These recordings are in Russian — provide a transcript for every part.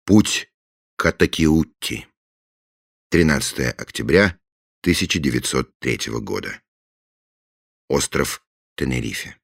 Путь к Атакиутти. 13 октября 1903 года. Остров Тенерифе.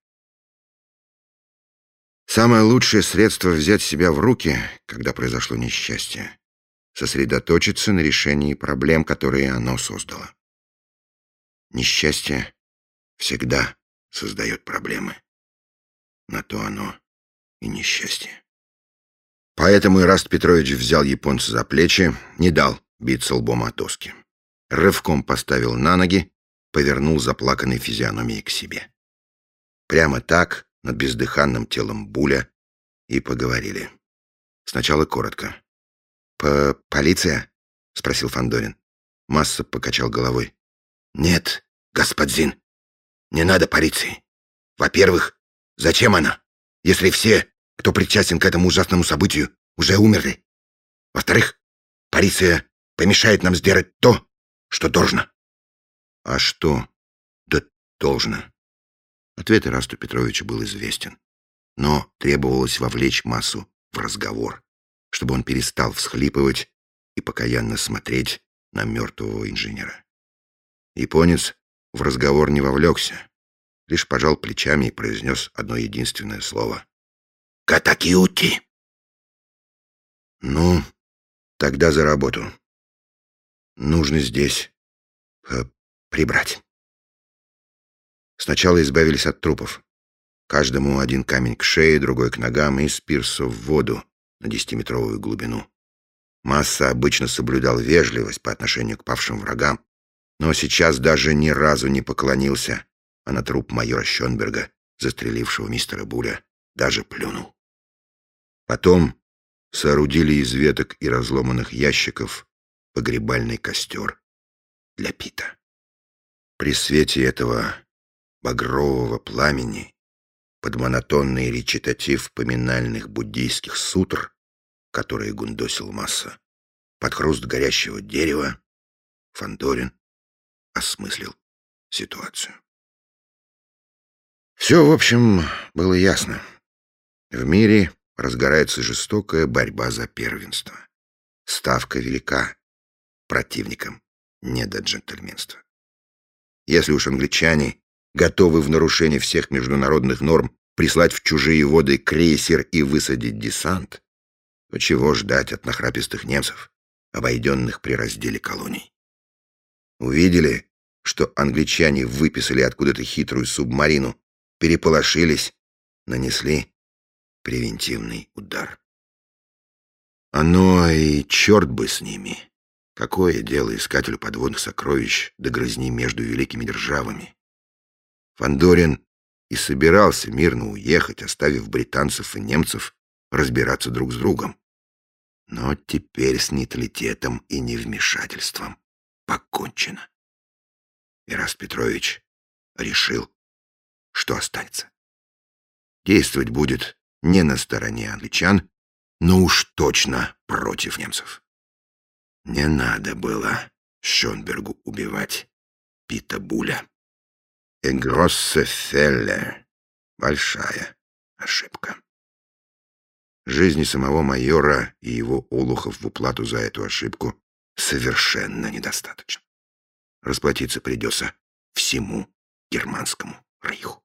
Самое лучшее средство взять себя в руки, когда произошло несчастье, сосредоточиться на решении проблем, которые оно создало. Несчастье всегда создает проблемы. На то оно и несчастье. Поэтому Ираст Петрович взял японца за плечи, не дал биться лбом о доски. Рывком поставил на ноги, повернул заплаканной физиономией к себе. Прямо так, над бездыханным телом Буля, и поговорили. Сначала коротко. «Полиция?» — спросил Фандорин. Масса покачал головой. «Нет, господин, не надо полиции. Во-первых, зачем она, если все, кто причастен к этому ужасному событию, уже умерли? Во-вторых, полиция помешает нам сделать то, что должно». «А что да должно?» Ответ Ирасту Петровичу был известен, но требовалось вовлечь Массу в разговор, чтобы он перестал всхлипывать и покаянно смотреть на мертвого инженера. Японец в разговор не вовлекся, лишь пожал плечами и произнес одно единственное слово: «Катакиути». «Ну, тогда за работу. Нужно здесь прибрать». Сначала избавились от трупов. Каждому один камень к шее, другой к ногам, и с пирса в воду на 10-метровую глубину. Масса обычно соблюдал вежливость по отношению к павшим врагам, но сейчас даже ни разу не поклонился, а на труп майора Шёнберга, застрелившего мистера Буля, даже плюнул. Потом соорудили из веток и разломанных ящиков погребальный костер для Пита. При свете этого багрового пламени, под монотонный речитатив поминальных буддийских сутр, которые гундосил Масса, под хруст горящего дерева, Фандорин осмыслил ситуацию. Все, в общем, было ясно. В мире разгорается жестокая борьба за первенство. Ставка велика. Противникам не до джентльменства. Если уж англичане готовы в нарушение всех международных норм прислать в чужие воды крейсер и высадить десант, то чего ждать от нахрапистых немцев, обойденных при разделе колоний? Увидели, что англичане выписали откуда-то хитрую субмарину, переполошились, нанесли превентивный удар. Оно и черт бы с ними. Какое дело искателю подводных сокровищ до грызни между великими державами? Фандорин и собирался мирно уехать, оставив британцев и немцев разбираться друг с другом. Но теперь с нейтралитетом и невмешательством покончено. Ираст Петрович решил, что останется. Действовать будет не на стороне англичан, но уж точно против немцев. Не надо было Шёнбергу убивать Пита Буля. Grosse Fehler. Большая ошибка. Жизни самого майора и его олухов в уплату за эту ошибку совершенно недостаточно. Расплатиться придется всему германскому рейху.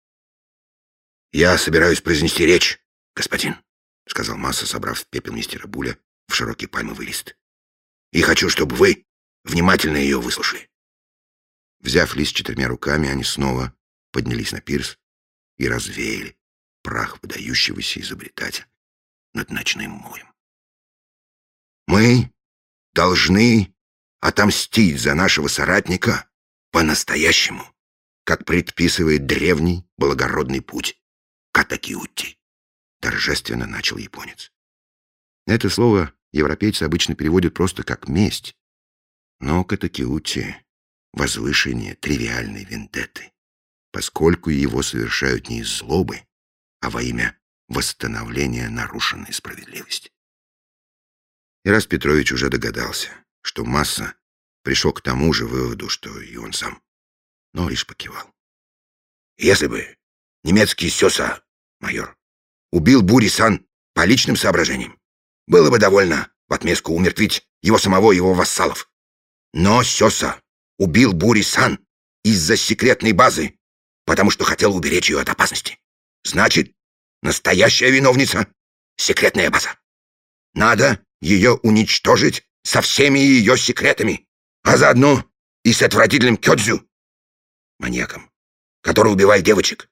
«Я собираюсь произнести речь, господин», — сказал Масса, собрав в пепел мистера Буля в широкий пальмовый лист. «И хочу, чтобы вы внимательно ее выслушали». Взяв лист 4 руками, они снова поднялись на пирс и развеяли прах выдающегося изобретателя над ночным морем. «Мы должны отомстить за нашего соратника по-настоящему, как предписывает древний благородный путь Катакиутти», — торжественно начал японец. Это слово европейцы обычно переводят просто как «месть», но Катакиутти — возвышение тривиальной вендетты, поскольку его совершают не из злобы, а во имя восстановления нарушенной справедливости. Ираст Петрович уже догадался, что Масса пришел к тому же выводу, что и он сам, но лишь покивал. «Если бы немецкий сёса, майор, убил Бури-сан по личным соображениям, было бы довольно в отместку умертвить его самого и его вассалов. Но Сёса убил Бури-сан из-за секретной базы, потому что хотел уберечь ее от опасности. Значит, настоящая виновница — секретная база. Надо ее уничтожить со всеми ее секретами, а заодно и с отвратительным Кёдзю, маньяком, который убивает девочек.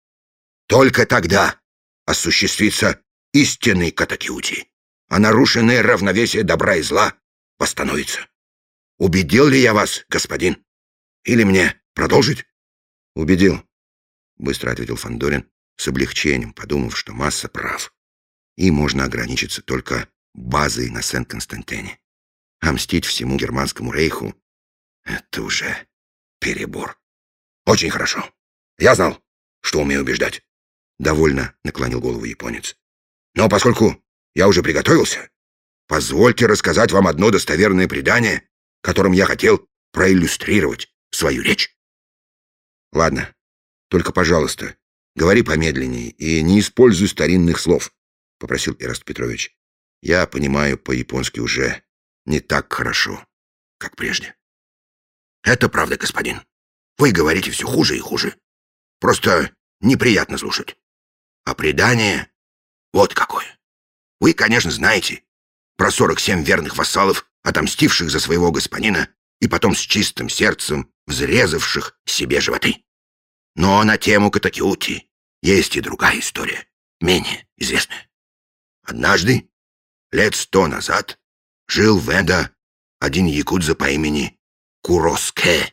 Только тогда осуществится истинный катакиути, а нарушенное равновесие добра и зла восстановится. Убедил ли я вас, господин? Или мне продолжить? Убедил, быстро ответил Фандорин с облегчением, подумав, что Масса прав, и можно ограничиться только базой на Сен-Константине. А мстить всему германскому рейху — это уже перебор. Очень хорошо. Я знал, что умею убеждать. Довольно наклонил голову японец. Но поскольку я уже приготовился, позвольте рассказать вам одно достоверное предание, которым я хотел проиллюстрировать свою речь. Ладно, только, пожалуйста, говори помедленнее и не используй старинных слов, попросил Эраст Петрович. Я понимаю по-японски уже не так хорошо, как прежде. Это правда, господин. Вы говорите все хуже и хуже. Просто неприятно слушать. А предание вот какое. Вы, конечно, знаете про 47 верных вассалов, отомстивших за своего господина и потом с чистым сердцем взрезавших себе животы. Но на тему катакиути есть и другая история, менее известная. Однажды, лет 100 назад, жил в Эдо один якудза по имени Куроске.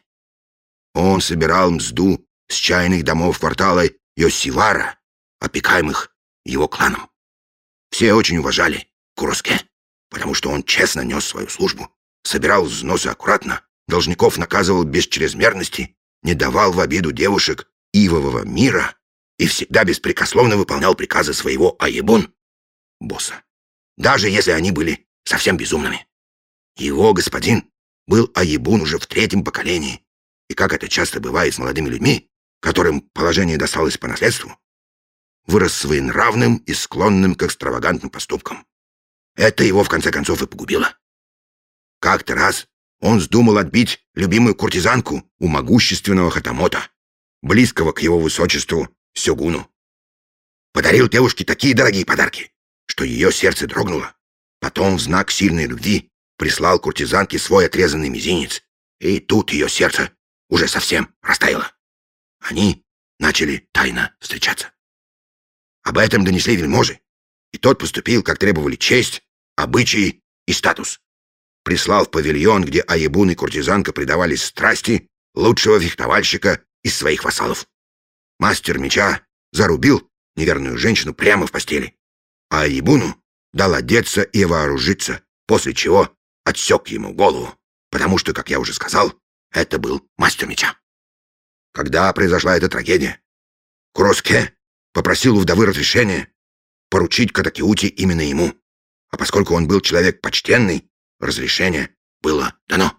Он собирал мзду с чайных домов квартала Йосивара, опекаемых его кланом. Все очень уважали Куроске, потому что он честно нес свою службу, собирал взносы аккуратно, должников наказывал без чрезмерности, не давал в обиду девушек ивового мира и всегда беспрекословно выполнял приказы своего Аебун, босса, даже если они были совсем безумными. Его господин был Аебун уже в 3-м поколении, и, как это часто бывает с молодыми людьми, которым положение досталось по наследству, вырос своенравным и склонным к экстравагантным поступкам. Это его, в конце концов, и погубило. Как-то раз он вздумал отбить любимую куртизанку у могущественного Хатамота, близкого к его высочеству Сёгуну. Подарил девушке такие дорогие подарки, что ее сердце дрогнуло. Потом в знак сильной любви прислал куртизанке свой отрезанный мизинец, и тут ее сердце уже совсем растаяло. Они начали тайно встречаться. Об этом донесли вельможи, и тот поступил, как требовали честь, обычаи и статус. Прислал в павильон, где Аебун и куртизанка предавались страсти, лучшего фехтовальщика из своих вассалов. Мастер меча зарубил неверную женщину прямо в постели, а Аебуну дал одеться и вооружиться, после чего отсек ему голову, потому что, как я уже сказал, это был мастер меча. Когда произошла эта трагедия, Куроске попросил у вдовы разрешения поручить катакиути именно ему, а поскольку он был человек почтенный, разрешение было дано.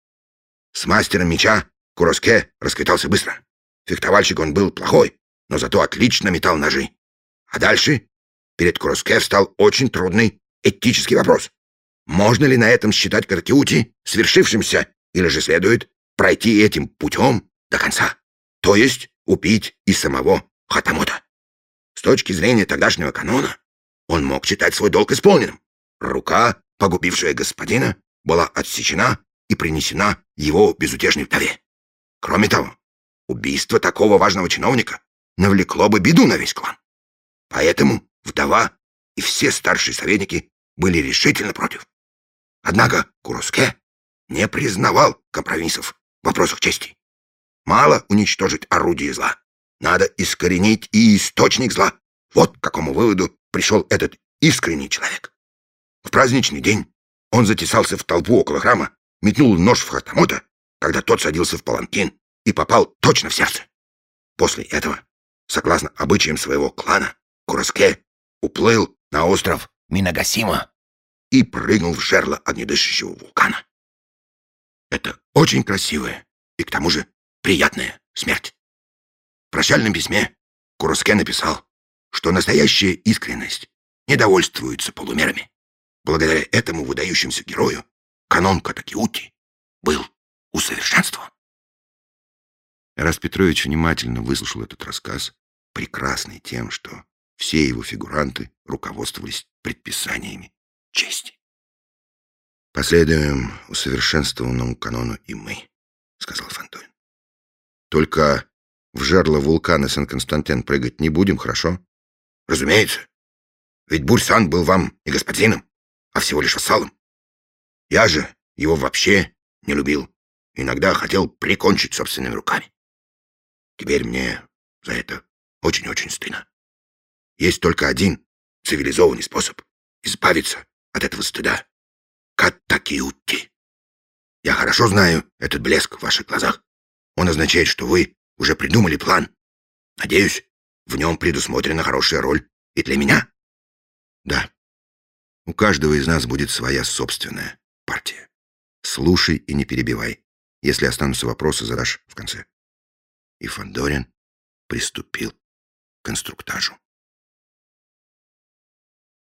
С мастером меча Куроске расквитался быстро. Фехтовальщик он был плохой, но зато отлично метал ножи. А дальше перед Куроске встал очень трудный этический вопрос. Можно ли на этом считать катакиути свершившимся, или же следует пройти этим путем до конца, то есть убить и самого Хатамота? С точки зрения тогдашнего канона, он мог считать свой долг исполненным. Рука, погубившая господина, была отсечена и принесена его безутешной вдове. Кроме того, убийство такого важного чиновника навлекло бы беду на весь клан. Поэтому вдова и все старшие советники были решительно против. Однако Куроске не признавал компромиссов в вопросах чести. Мало уничтожить орудие зла. Надо искоренить и источник зла. Вот к какому выводу пришел этот искренний человек. В праздничный день он затесался в толпу около храма, метнул нож в Хатамота, когда тот садился в паланкин, и попал точно в сердце. После этого, согласно обычаям своего клана, Куроске уплыл на остров Минагасима и прыгнул в жерло огнедышащего вулкана. Это очень красивая и, к тому же, приятная смерть. В прощальном письме Куроске написал, что настоящая искренность не довольствуется полумерами. благодаря этому выдающемуся герою канон Катакиути был усовершенствован. Раз Петрович внимательно выслушал этот рассказ, прекрасный тем, что все его фигуранты руководствовались предписаниями чести. «Последуем усовершенствованному канону и мы», — сказал Фандорин. «Только в жерло вулкана Сен-Константин прыгать не будем, хорошо?» «Разумеется. Ведь Бурсан был вам не господином, а всего лишь вассалом. Я же его вообще не любил. Иногда хотел прикончить собственными руками. Теперь мне за это очень-очень стыдно. Есть только один цивилизованный способ избавиться от этого стыда. Катакиути. Я хорошо знаю этот блеск в ваших глазах. Он означает, что вы уже придумали план. Надеюсь, в нем предусмотрена хорошая роль и для меня. Да. У каждого из нас будет своя собственная партия. Слушай и не перебивай. Если останутся вопросы, задашь в конце. И Фандорин приступил к инструктажу.